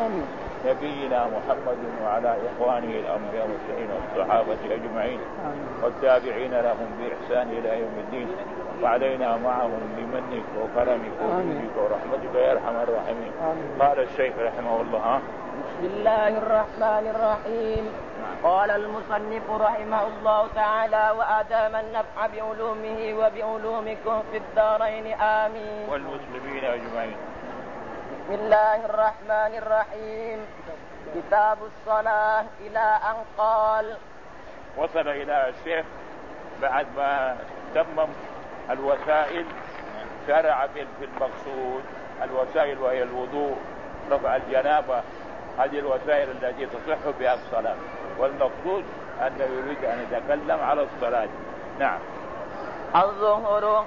آمين. نبينا محمد وعلى إخوانه الأنبياء والمرسلين والصحابة أجمعين والتابعين لهم بإحسان إلى يوم الدين وعلينا معهم بمنك وكرمك وجودك ورحمتك يا أرحم الراحمين. قال الشيخ رحمه الله: بسم الله الرحمن الرحيم. قال المصنف رحمه الله تعالى: وأدام النفع بعلومه وبعلومكم في الدارين آمين. والمسلمين أجمعين. بسم الله الرحمن الرحيم. كتاب الصلاة إلى أن قال. وصل إلى الشيخ بعد ما تمم الوسائل شرع في المقصود. الوسائل وهي الوضوء، رفع الجنابة، هذه الوسائل التي تصح بها الصلاة، والمقصود أنه يريد أن يتكلم على الصلاة. نعم. الظهر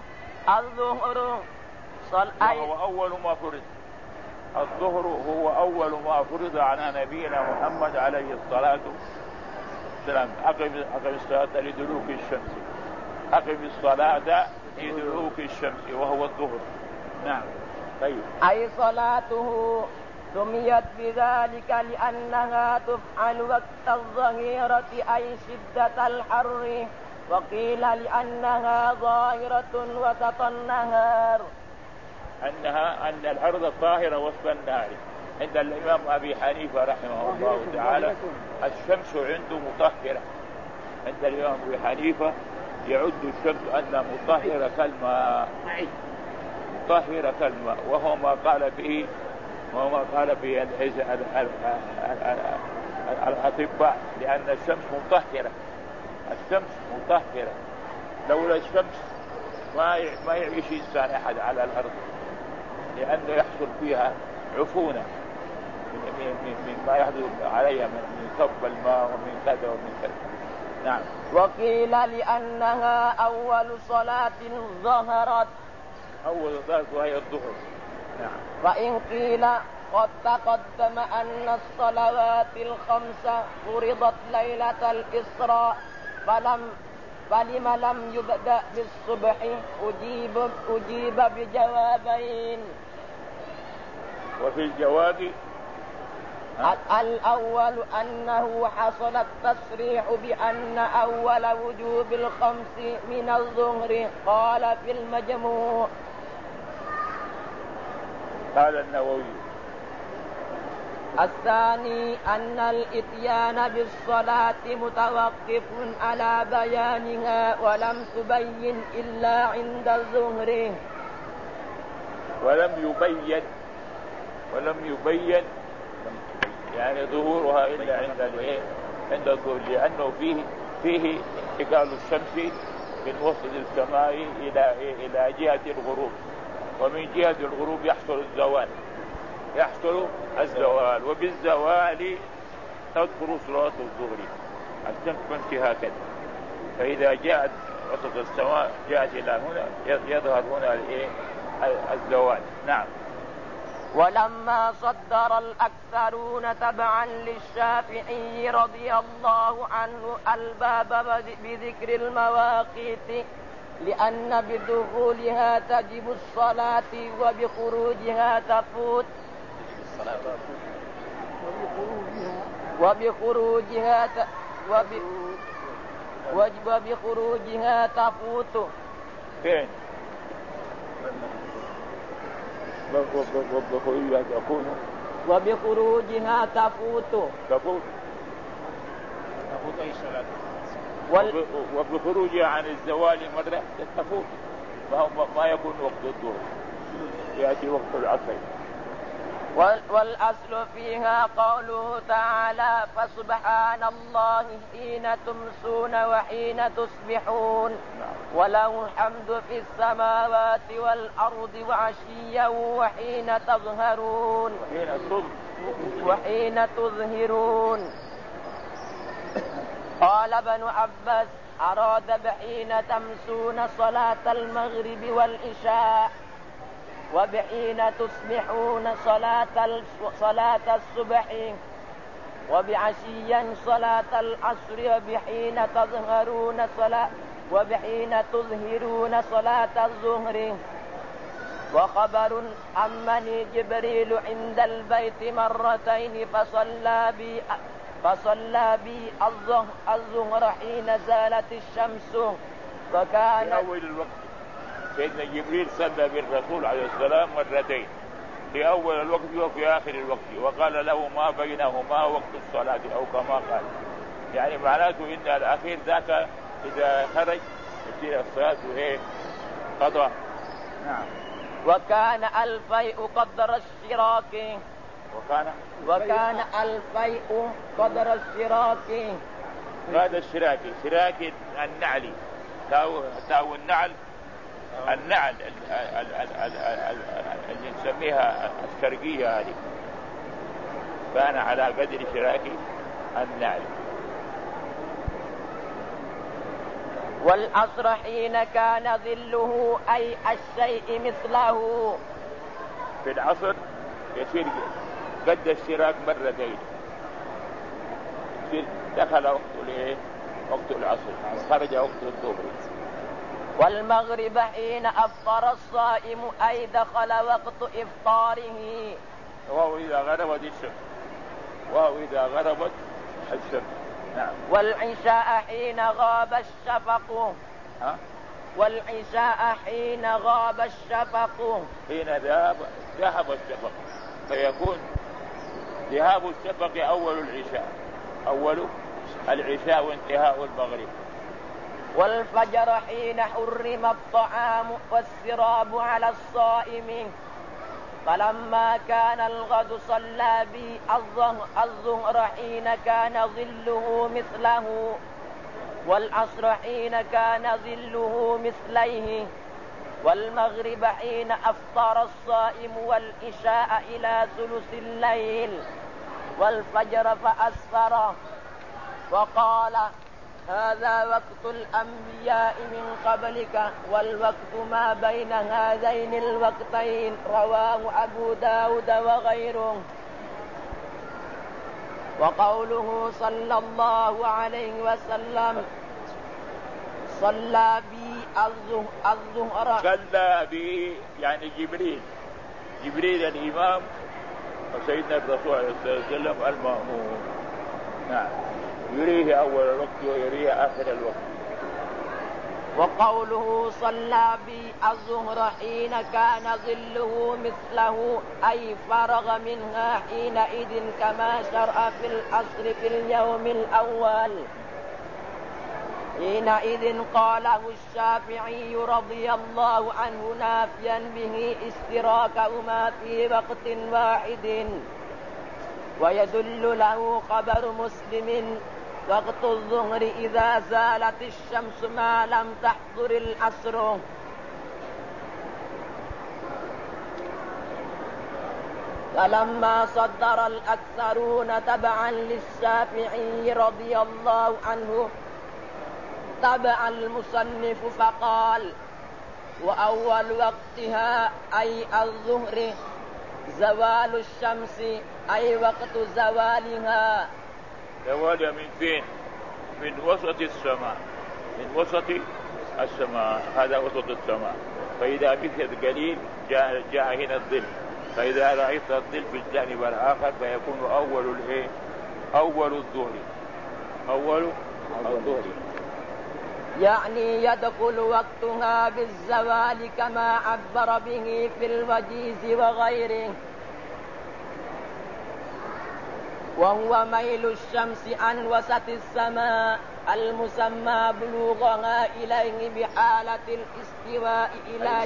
وهو أول ما فرض. الظهر هو أول ما فرض على نبينا محمد عليه الصلاة والسلام. أقم الصلاة لدلوك الشمس، أقم الصلاة لدلوك الشمس، وهو الظهر. نعم. طيب. أي صلاته سميت بذلك لأنها تفعل وقت الظهيرة أي شدة الحر، وقيل لأنها ظاهرة وسط النهار، أن الأرض طاهرة وسط النهار. عند الإمام أبي حنيفة رحمه الله تعالى الشمس عنده مطهرة. عند الإمام أبي حنيفة يعد الشمس أنها مطهرة كالماء، مطهرة كالماء، وهو ما قال به الأطباء، لأن الشمس مطهرة. الشمس مطهرة، لولا الشمس ما يعيش إنسان أحد على الأرض، لأنه يحصل فيها عفونة مما يحدث عليها من صب الماء ومن كذا ومن كذا. نعم. وقيل لأنها أول صلاة ظهرت، أول صلاة وهي الظهر. نعم. فإن قيل قد تقدم أن الصلوات الخمس فرضت ليلة الإسراء فلم لم يبدأ بالصبح، أجيب بجوابين. وفي الجواب الأول أنه حصل التصريح بأن أول وجوب الخمس من الظهر، قال في المجموع. قال النووي. الثاني أن الإتيان بالصلاة متوقف على بيانها ولم تبين إلا عند الظهر. ولم يبين يعني ظهورها إلا عند الظهر، لأنه فيه انتقال الشمس من وسط السماء إلى جهة الغروب، ومن جهة الغروب يحصل الزوال، وبالزوال تذكر صلاة الظهر. الشمس تمشي هكذا، فإذا جاءت وسط السماء جاءت إلى هنا يظهر هنا الزوال. نعم. ولما صدر الأكثرون تبعا للشافعي رضي الله عنه الباب بذكر المواقيت، لأن بدخولها تجب الصلاة وبخروجها تفوت، وبخروجها تفوت. فين؟ وبخروجها تفوت أي صلاة. وبخروجها عن الزوال مرة تفوت، ما يكون وقت الظهر، يأتي وقت العصر. والأصل فيها قوله تعالى: فسبحان الله حين تمسون وحين تصبحون، وله الحمد في السماوات والأرض وعشيا وحين تظهرون. قال ابن عباس: أراد بحين تمسون صلاة المغرب والعشاء، وبحين تصبحون صلاة الصبح، وبعشيا صلاة العصر، وبحين تظهرون صلاة الظهر. وخبر أمني جبريل عند البيت مرتين فصلى بي الظهر حين زالت الشمس وكان في أول الوقت. سيدنا جبريل صلى بالرسول عليه السلام مرتين، في أول الوقت وفي آخر الوقت، وقال له ما بينهما وقت الصلاة أو كما قال. يعني معناته إن الأخير ذاك إذا خرج يصير الصلاة وإيه قضاء. نعم. وكان الفيء قدر الشراك. وكان الفيء قدر الشراك. هذا الشراكي شراكي النعلي تاو النعل اللي نسميها الشرقية هذه، كان على قدر شراكي النعل. والعصر حين كان ظله أي الشيء مثله. في العصر يصير قد الشراك مرتين، دخل وقت العصر وخرج وقت الظهر. والمغرب حين أفطر الصائم أي دخل وقت إفطاره، وهو إذا غربت الشمس. نعم. والعشاء حين غاب الشفق. والعشاء حين غاب الشفق. حين ذهب الشفق، فيكون ذهاب الشفق أول العشاء وانتهاء المغرب. والفجر حين حرم الطعام والسراب على الصائم، فلما كان الغد صلى بي الظهر حين كان ظله مثله، والعصر حين كان ظله مثليه، والمغرب حين أفطر الصائم، والعشاء إلى ثلث الليل، والفجر فأسفر. وقال هذا وقت الأنبياء من قبلك، والوقت ما بين هذين الوقتين. رواه أبو داود وغيره. وقوله صلى الله عليه وسلم صلى بي الظهر. صلى بي يعني جبريل الإمام، وسيدنا الرسول عليه الصلاة والسلام المأمون. نعم. يريه أول الوقت ويريه آخر الوقت. وقوله صلى بي الظهر حين كان ظله مثله أي فرغ منها حينئذ، كما شرع في العصر في اليوم الأول. حينئذ قاله الشافعي رضي الله عنه نافيا به اشتراكهما في وقت واحد. ويدل له خبر مسلم وقت الظهر إذا زالت الشمس ما لم تحضر العصر. فلما صدر الأكثرون تبعا للشافعي رضي الله عنه تبع المصنف فقال وأول وقتها أي الظهر زوال الشمس أي وقت زوالها. زوالها من فين؟ من وسط السماء، هذا وسط السماء. فإذا مشيت قليل جاء هنا الظل، فإذا رأيت الظل في الجانب الآخر فيكون أول الظهر. يعني يدخل وقتها بالزوال كما عبر به في الوجيز وغيره. وهو ميل الشمس عن وسط السماء المسمى بلوغها إليه بحالة الاستواء إلى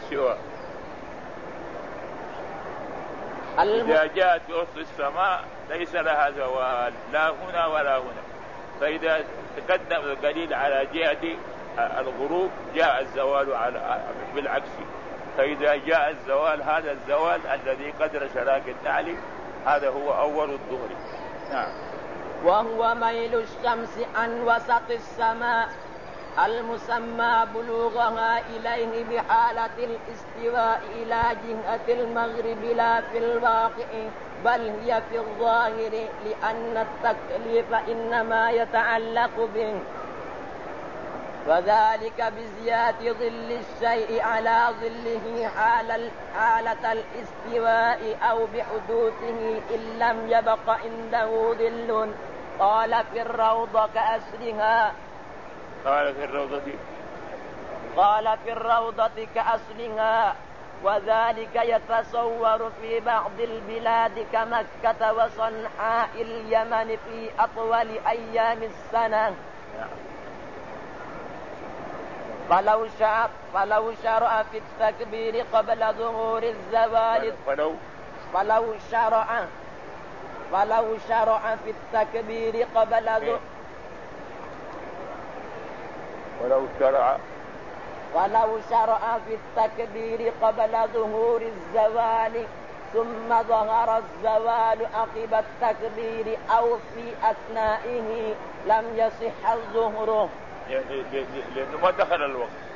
إذا جاءت وسط السماء ليس لها زوال لا هنا ولا هنا. فإذا تقدم القليل على جهة الغروب جاء الزوال بالعكس. فإذا جاء الزوال هذا الزوال الذي قدر شراك النعل هذا هو أول الظهر. نعم. وهو ميل الشمس عن وسط السماء المسمى بلوغها إليه بحالة الاستواء إلى جهة المغرب لا في الواقع بل هي في الظاهر، لأن التكليف إنما يتعلق به. وذلك بزيادة ظل الشيء على ظله حالة الاستواء أو بحدوثه إن لم يبق عنده ظل. قال في الروضة كأصلها كأصلها. وذلك يتصور في بعض البلاد كمكة وصنعاء اليمن في أطول أيام السنة. فلو شرع في التكبير قبل ظهور الزوال فلو شرع في التكبير قبل ولو شرع في التكبير قبل ظهور الزوال ثم ظهر الزوال عقب التكبير أو في أثنائه لم يصح الظهر، لأنه ما دخل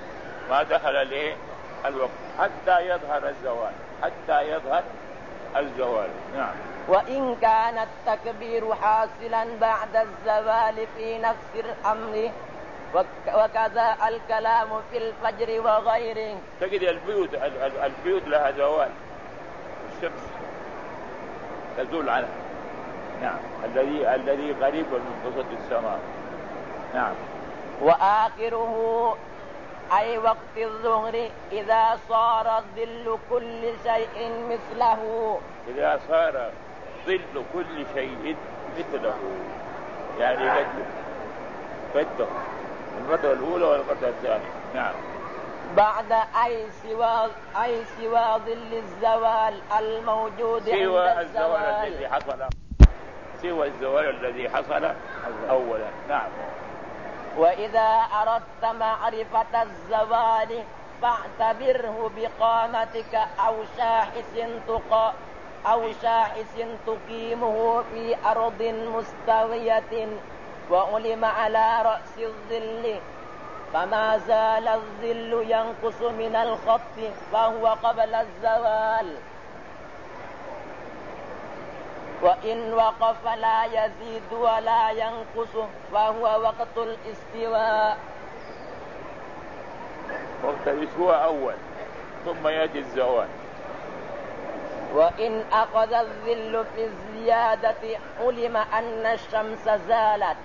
الوقت حتى يظهر الزوال. نعم. وإن كان التكبير حاصلا بعد الزوال في نفس الأمر، وكذا الكلام في الفجر وغيره. تجد البيوت لها زوال، الشمس تزول عنها. نعم. الذي قريب من وسط السماء. نعم. وآخره أي وقت الظهر إذا صار ظل كل شيء مثله. إذا صار ظل كل شيء مثله، يعني قده المرة الأولى والمرة الثانية. نعم. بعد أي سوى ظل الزوال الموجود عند الزوال، سوى الزوال الذي حصل أولا. نعم. وإذا أردت معرفة الزوال فاعتبره بقامتك أو شاحس تقيمه في أرض مستوية وعلم على رأس الظل، فما زال الظل ينقص من الخط فهو قبل الزوال، وإن وقف لا يزيد ولا ينقص فهو وقت الاستواء. وقت الاستواء أول ثم يأتي الزوال. وإن أخذ الظل في الزيادة علم أن الشمس زالت.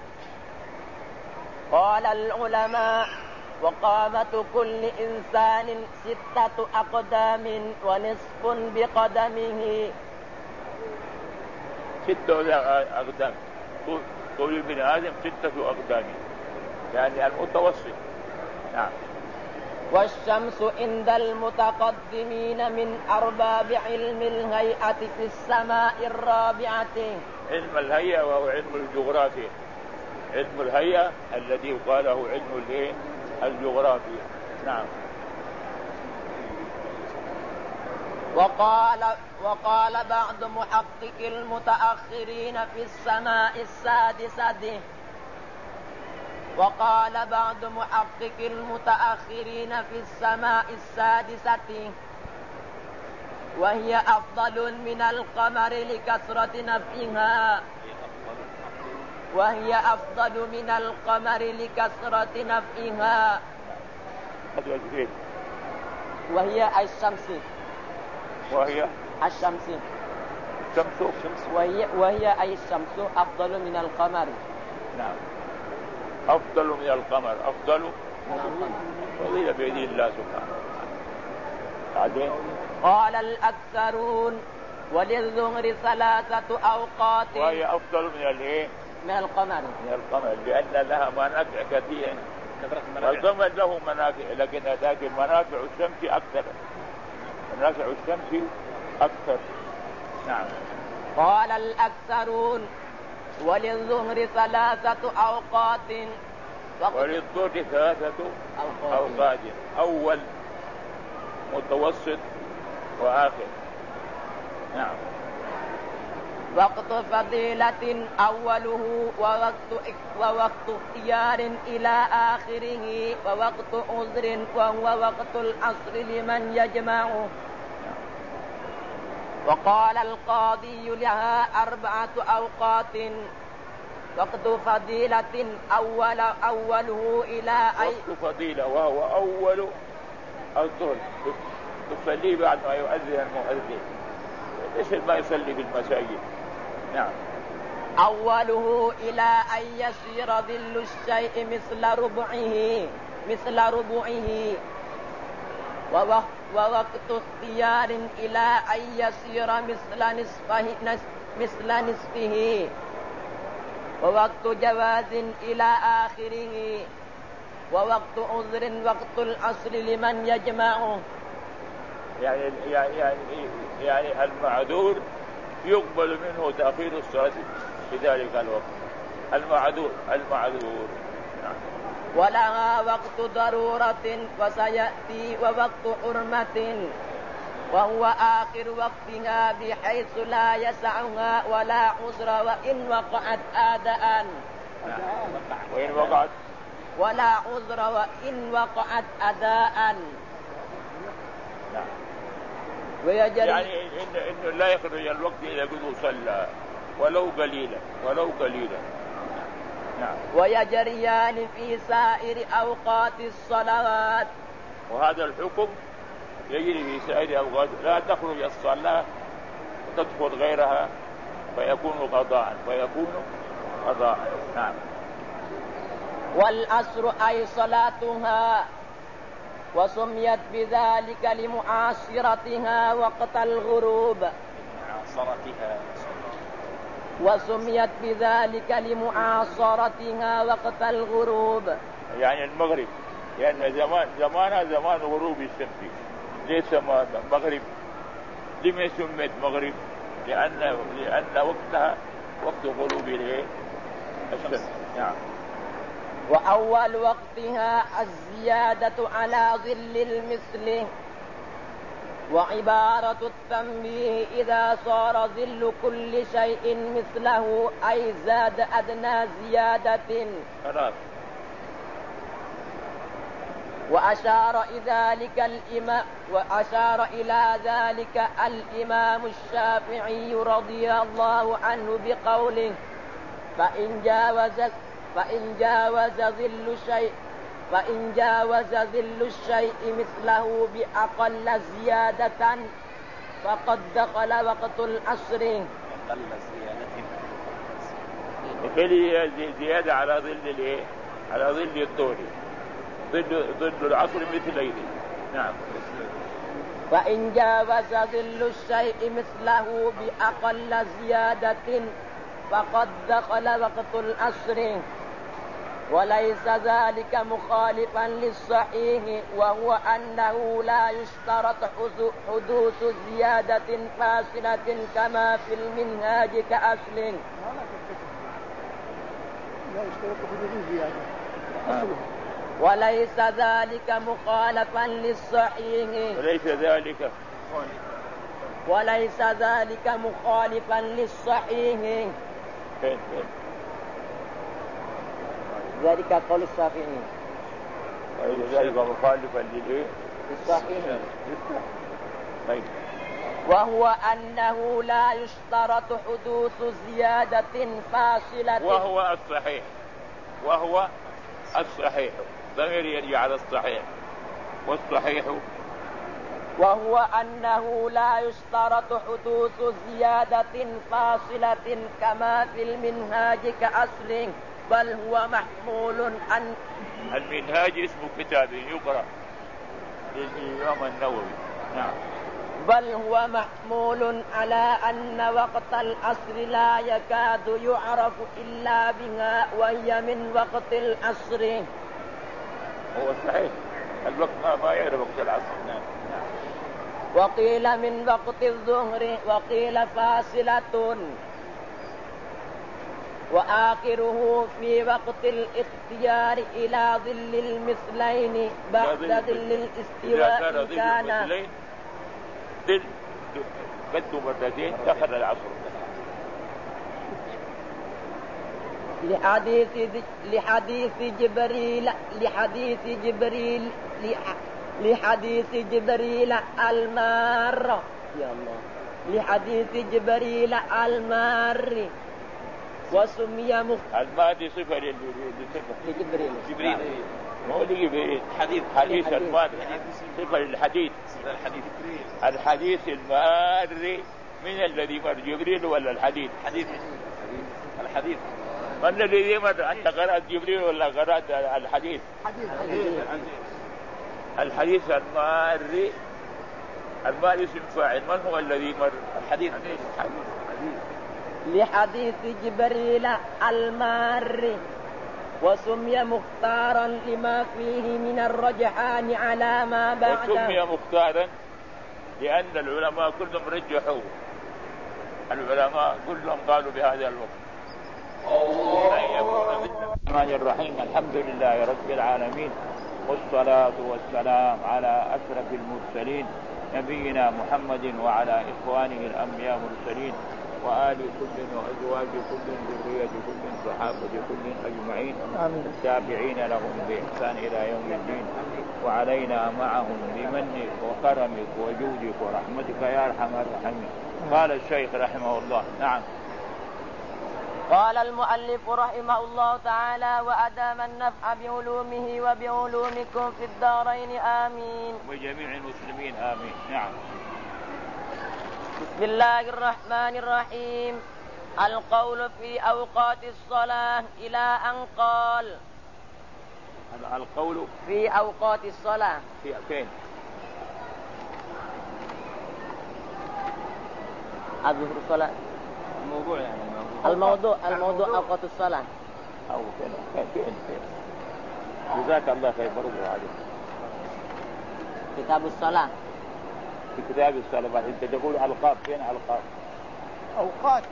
قال العلماء: وقامة كل إنسان 6 أقدام ونصف بقدمه. 6 أقدام، طول ابن آدم 6 أقدام، يعني المتوسط. نعم. والشمس عند المتقدمين من أرباب علم الهيئة في السماء الرابعة. علم الهيئة وهو علم الجغرافيا، علم الهيئة الذي قاله علم الجغرافيا. نعم. وقال بعض محقق المتأخرين في السماء السادسة. وهي أفضل من القمر لكثرة نفعها. وهي الشمس أفضل من القمر. نعم. أفضل من القمر، فضيلة بيد الله سبحانه. بعدين قال الأكثرون: وللظهر 3 أوقات. وهي أفضل من القمر، لأن لها منافع كثيرة. والقمر له منافع، لكن منافع الشمس أكثر. نعم. قال الأكثرون: وللظهر 3 أوقات. وللظهر 3 أوقات، أول متوسط وآخر. نعم. وقت فضيلة أوله، ووقت اختيار إلى آخره، ووقت عذر وهو وقت العصر لمن يجمعه. وقال القاضي: لها 4 أوقات. وقت فضيلة أوله إلى وقت فضيلة وهو أول الظهر تصلي بعد ما يؤذن المؤذن، ليش ما يصلي بالمساجد؟ نعم. أوله إلى أن يصير ظل الشيء مثل ربعه ووقت اختيار إلى أن يصير مثل نصفه ووقت جواز إلى آخره ووقت عذر وقت العصر لمن يجمعه. يعني المعذور يقبل منه تأخير الصلاة في ذلك الوقت. المعذور نعم. ولها وقت ضرورة وسيأتي ووقت حرمة وهو آخر وقتها بحيث لا يسعها ولا عذر وإن وقعت آداء ولا عذر وإن وقعت أداء. يعني إنه لا يخرج الوقت إذا كنت صلى ولو قليلا. نعم. ويجريان في سائر أوقات الصلوات. وهذا الحكم يجري في سائر أوقات، لا تخرج الصلاة وتدخل غيرها فيكون قضاء. نعم. والعصر أي صلاتها وسميت بذلك لمعاصرتها وقت الغروب. وسميت بذلك لمعاصرتها وقت الغروب، يعني المغرب، يعني زمان غروب الشمس. ليس مغرب. لما سميت مغرب؟ لأن وقتها وقت غروب الشمس. نعم. وأول وقتها الزيادة على ظل المثل، وعبارة التنبيه إذا صار ظل كل شيء مثله أي زاد أدنى زيادة. وأشار إلى ذلك الإمام الشافعي رضي الله عنه بقوله فإن جاوز ظل الشيء مثله بأقل زيادة فقد دخل وقت العصر. زيادة على ظل الطول، ظل العصر مثله. نعم. فإن جاوز ظل الشيء مثله بأقل زيادة فقد دخل وقت العصر، وليس ذلك مخالفا للصحيح، وهو أنه لا يشترط حدوث زيادة فاصلة كما في المنهاج كأصل. وليس ذلك مخالفا للصحيح. وليس ذلك مخالفا للصحيح. ذلك قول الشافعي. ذلك مخالفا للصحيح. وهو أنه لا يشترط حدوث زيادة فاصلة. وهو الصحيح ضمير يرجع على الصحيح. والصحيح وهو أنه لا يشترط حدوث زيادة فاصلة كما في المنهاج كأصل، بل هو محمول عن المنهاج. اسم كتاب يقرأ للإمام النووي. نعم. بل هو محمول على أن وقت العصر لا يكاد يعرف إلا بها، وهي من وقت العصر. هو صحيح الوقت ما يعرف وقت العصر. نعم. وقيل من وقت الظهر، وقيل فاصلة، وآخره في وقت الاختيار إلى ظل المثلين بعد ظل الاستواء كان ظل قد مرتين دخل العصر. لحديث جبريل المار. يا الله. لحديث جبريل المار وسمي الماضي صفة لجبريل مو لجبريل حديث الماضي صفة للحديث الحديث الماري من الذي مر جبريل ولا الحديث الحديث من الذي مر أنت قرأت جبريل ولا قرأت الحديث الحديث الماري اسم فاعل من هو الذي مر الحديث لحديث جبريل المار وسمي مختارا لما فيه من الرجحان على ما بعده. وسمي مختارا لأن العلماء كلهم رجحوا كلهم قالوا بهذا الوقت. الرحمن الرحيم الحمد لله رب العالمين والصلاة والسلام على أشرف المرسلين نبينا محمد وعلى إخوانه الأنبياء المرسلين وآل كل وأزواج كل ذرية كل صحابة كل أجمعين التابعين لهم بإحسان إلى يوم الدين وعلينا معهم بمنك وكرمك وجودك ورحمتك يا أرحم الراحمين. قال الشيخ رحمه الله. نعم. قال المؤلف رحمه الله تعالى وأدام النفع بعلومه وبعلومكم في الدارين آمين. وجميع المسلمين آمين. نعم. بسم الله الرحمن الرحيم. القول في أوقات الصلاة إلى أن قال. القول في أوقات الصلاة في فين؟ الظهر الصلاة الموضوع يعني الموضوع أوقات الصلاة أو فين جزاك الله خير. برضو هذا كتاب الصلاة في كتاب الصلاة. بعد أنت تقول ألقاب. فين ألقاب؟ أوقات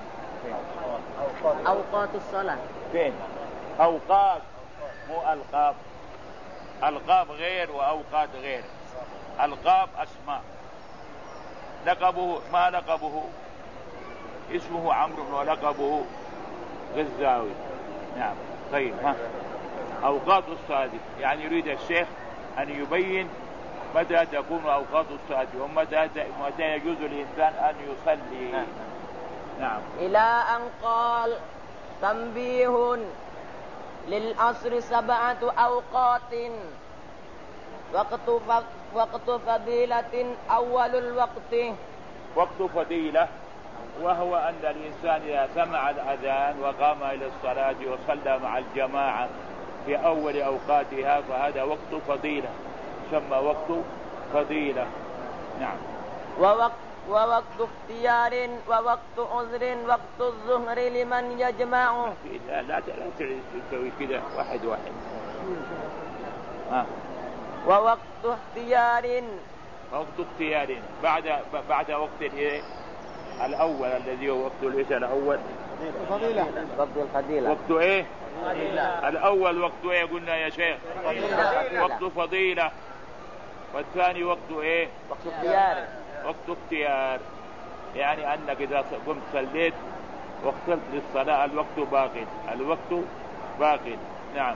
أوقات الصلاة فين؟ أوقات مو ألقاب. ألقاب غير وأوقات غير. ألقاب أسماء. لقبه ما لقبه اسمه عمرو ولقبه غزاوي. نعم. طيب ها أوقات الصلاة يعني يريد الشيخ أن يبين متى تكون أوقات الصلاة ومتى يجوز الإنسان أن يصلي. نعم. إلى أن قال تنبيه للعصر 7 أوقات وقت فضيلة أول الوقت. وقت فضيلة وهو أن الإنسان إذا سمع الأذان وقام إلى الصلاة وصلى مع الجماعة في أول أوقاتها فهذا وقت فضيلة يسمى وقت فضيلة. نعم. ووقت اختيار ووقت عذر وقت الظهر لمن يجمع. لا تسوي كده واحد ووقت اختيار بعد وقت الأول الذي هو وقت العشاء الأول وقت الفضيلة. وقت إيه؟ فضيلة. الأول وقت إيه قلنا يا شيخ؟ فضيلة. وقت فضيلة. والثاني وقت إيه؟ وقت اختيار يعني أنك إذا قمت صليت واخترت للصلاة الوقت باق. نعم.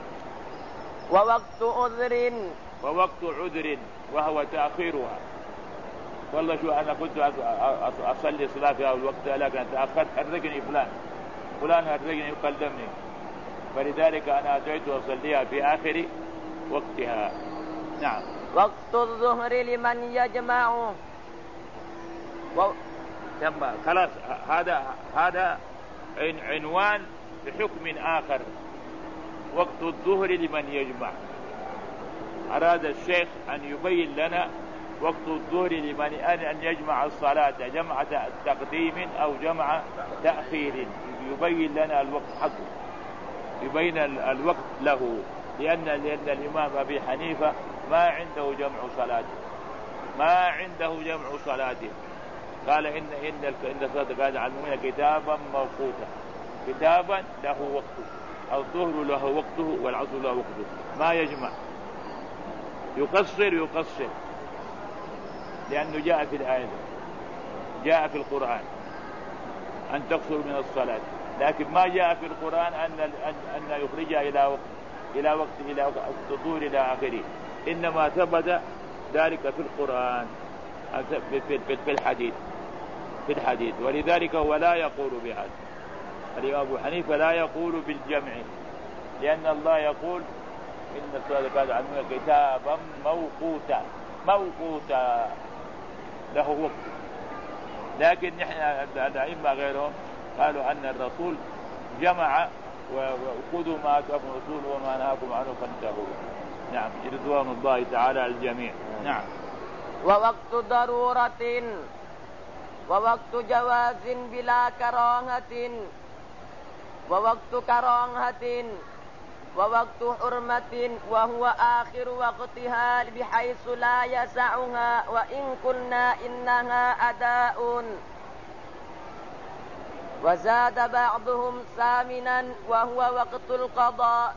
ووقت عذر وهو تأخيرها. والله شو أنا كنت أصلي صلاة في الوقت لكن تأخرت حرقني فلان حرقني يقدمني فلذلك أنا أتيت أصليها في آخر وقتها. نعم. وقت الظهر لمن يجمع. خلاص هذا عنوان بحكم آخر. وقت الظهر لمن يجمع. أراد الشيخ أن يبين لنا وقت الظهر لمن أن يجمع الصلاة جمع تقديم أو جمع تأخير. يبين لنا الوقت حقه يبين الوقت له لأن الإمام أبي حنيفة ما عنده جمع صلاته قال إن الصلاة قال علمونا كتابا موقوتا كتابا له وقته. الظهر له وقته والعصر له وقته ما يجمع. يقصر لأنه جاء في الآية جاء في القرآن أن تقصر من الصلاة لكن ما جاء في القرآن أن يخرجها إلى وقت الظهر إلى آخره. إنما ثبت ذلك في القرآن في الحديث ولذلك هو لا يقول بهذا الإمام أبو حنيفة لا يقول بالجمع، لأن الله يقول إن الصلاة كانت على المؤمنين كتابا موقوتا له وقت. لكن نحن الأئمة غيرهم قالوا أن الرسول جمع وخذوا ما آتاكم الرسول وما نهاكم عنه فانتهوا. نعم، رضوان الله تعالى على الجميع. نعم. ووقت ضرورة ووقت جواز بلا كراهة ووقت كراهة ووقت حرمة وهو آخر وقتها بحيث لا يسعها وإن قلنا إنها أداء. وزاد بعضهم ثامنا وهو وقت القضاء.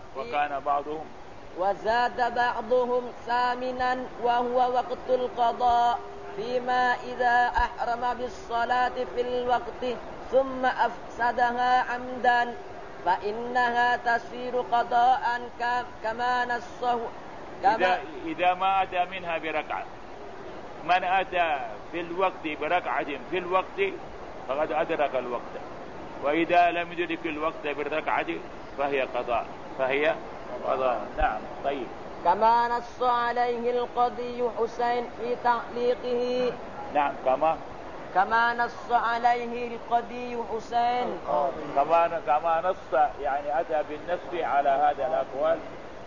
وزاد بعضهم ثامنا وهو وقت القضاء فيما إذا أحرم بالصلاة في الوقت ثم أفسدها عمدا فإنها تصير قضاء كما نصه. إذا ما أتى منها بركعة، من أتى في الوقت بركعة في الوقت فقد أدرك الوقت، وإذا لم يدرك الوقت بالركعة فهي قضاء. نعم. طيب. كما نص عليه القاضي حسين في تعليقه. نعم. كما نص عليه القاضي حسين. كما نص يعني أتى بالنص على هذا الأقوال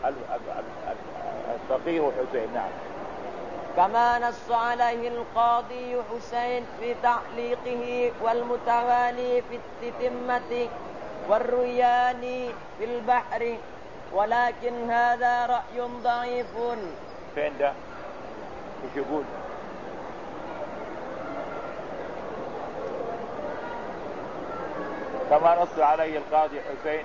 الفقيه حسين. نعم. كما نص عليه القاضي حسين في تعليقه والمتوالي في التتمة والريان في البحر، ولكن هذا رأي ضعيف. فين ده؟ ايش يقول؟ كما نص عليه القاضي حسين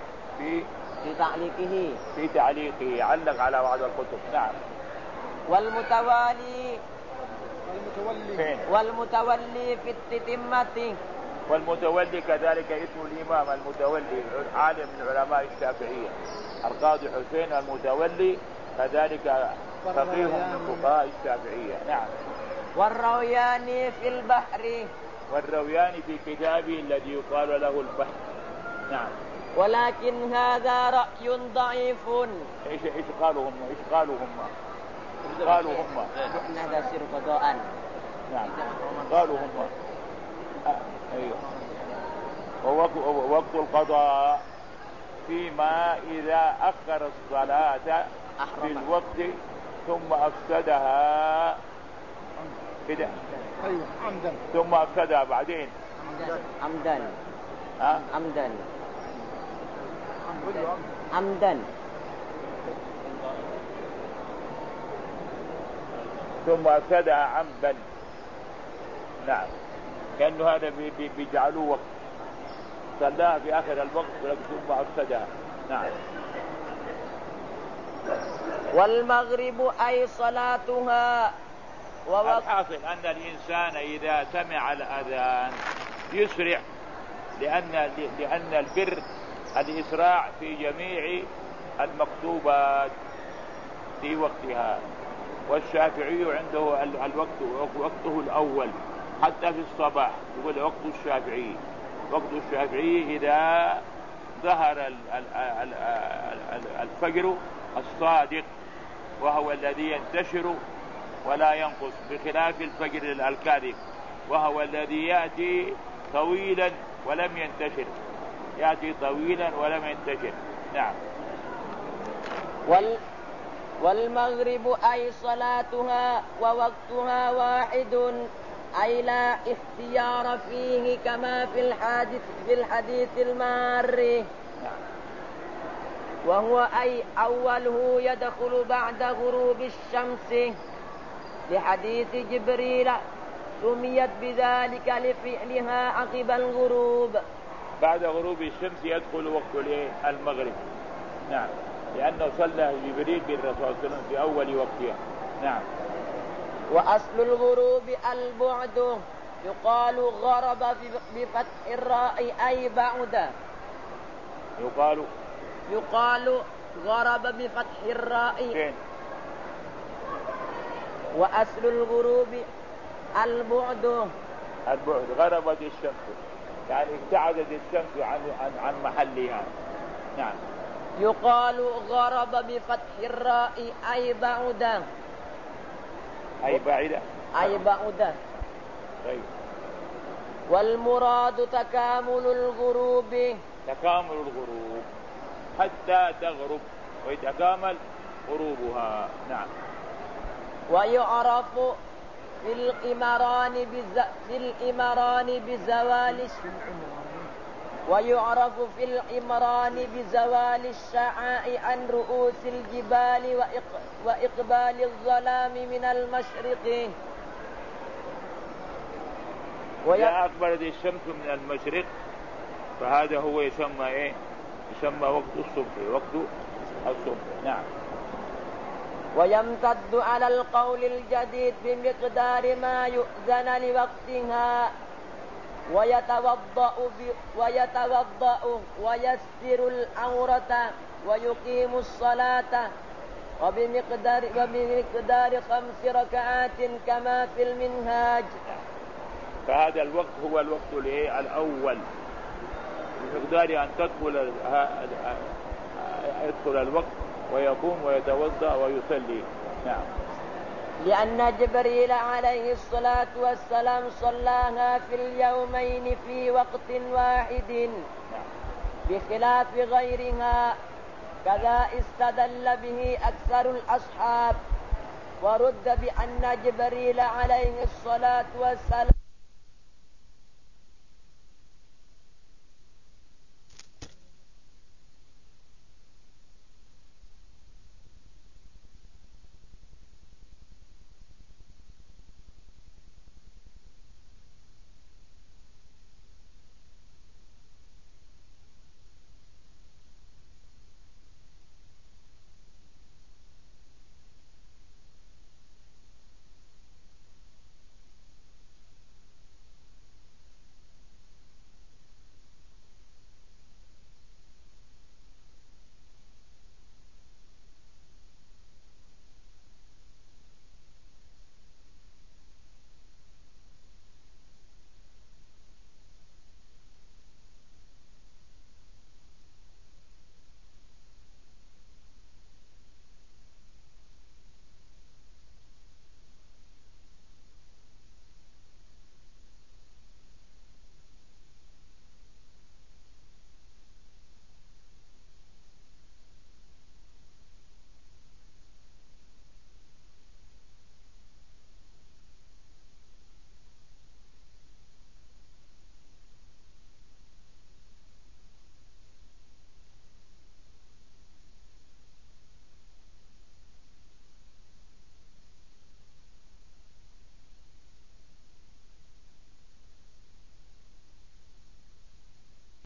في تعليقه علق على بعض الكتب. نعم. والمتولي في التتمة. والمتولي كذلك اسم الإمام المتولي، عالم من علماء الشافعية. القاضي حسين المتولي كذلك فقيه من فقهاء الشافعية. نعم. والرويان في البحر. والرويان في كتابه الذي يقال له البحر. نعم. ولكن هذا رأي ضعيف. ايش قالوا هم؟ هذا يصير قضاء. نعم. قالوا هم ايوه. ووقت القضاء فيما إذا أخر الصلاة في الوقت ثم أفسدها كده. أيوة. عمدا. ثم أفسدها بعدين عمدا ثم أفسدها عمدا. نعم. كأنه هذا بيجعلوه وقت صلاها في آخر الوقت ثم أفسدها. نعم. والمغرب أي صلاتها. الحاصل أن الإنسان إذا سمع الأذان يسرع، لأن البر الإسراع في جميع المكتوبات في وقتها. والشافعي عنده الوقت وقته الأول حتى في الصباح، يقول وقت الشافعي إذا ظهر الفجر الصادق وهو الذي ينتشر ولا ينقص، بخلاف الفجر الكاذب وهو الذي يأتي طويلا ولم ينتشر. نعم. والمغرب أي صلاتها ووقتها واحد أي لا اختيار فيه كما في الحديث المار. وهو أي أوله يدخل بعد غروب الشمس لحديث جبريل سميت بذلك لفعلها عقب الغروب. بعد غروب الشمس يدخل وقت المغرب. نعم. لأنه صلى جبريل بالرسول صلى الله عليه وسلم في أول وقتها. نعم. وأصل الغروب البعد، يقال غرب بفتح الراء أي بعد. يقال غرب بفتح الراء. وأصل الغروب البعد. غربت الشمس. يعني ابتعدت الشمس عن محلها. نعم. يقال غرب بفتح الراء أي بعدا. أي بعيدة. أي بعدا. طيب. والمراد تكامل الغروب. تكامل الغروب حتى تغرب ويتكامل غروبها. نعم. ويعرف في الإمران بزوال الشعاع عن رؤوس الجبال وإقبال الظلام من المشرق. إذا أقبلت الشمس من المشرق فهذا هو يسمى إيه؟ يسمى وقت الصبح. وقت الصبح. نعم. ويمتد على القول الجديد بمقدار ما يؤذن لوقتها ويتوضأ ويستر العورة ويقيم الصلاة وبمقدار 5 ركعات كما في المنهاج. فهذا الوقت هو الوقت الأول بمقدار أن يدخل الوقت ويقوم ويتوضأ ويصلي. نعم. لأن جبريل عليه الصلاة والسلام صلاها في اليومين في وقت واحد بخلاف غيرها، كذا استدل به أكثر الأصحاب، ورد بأن جبريل عليه الصلاة والسلام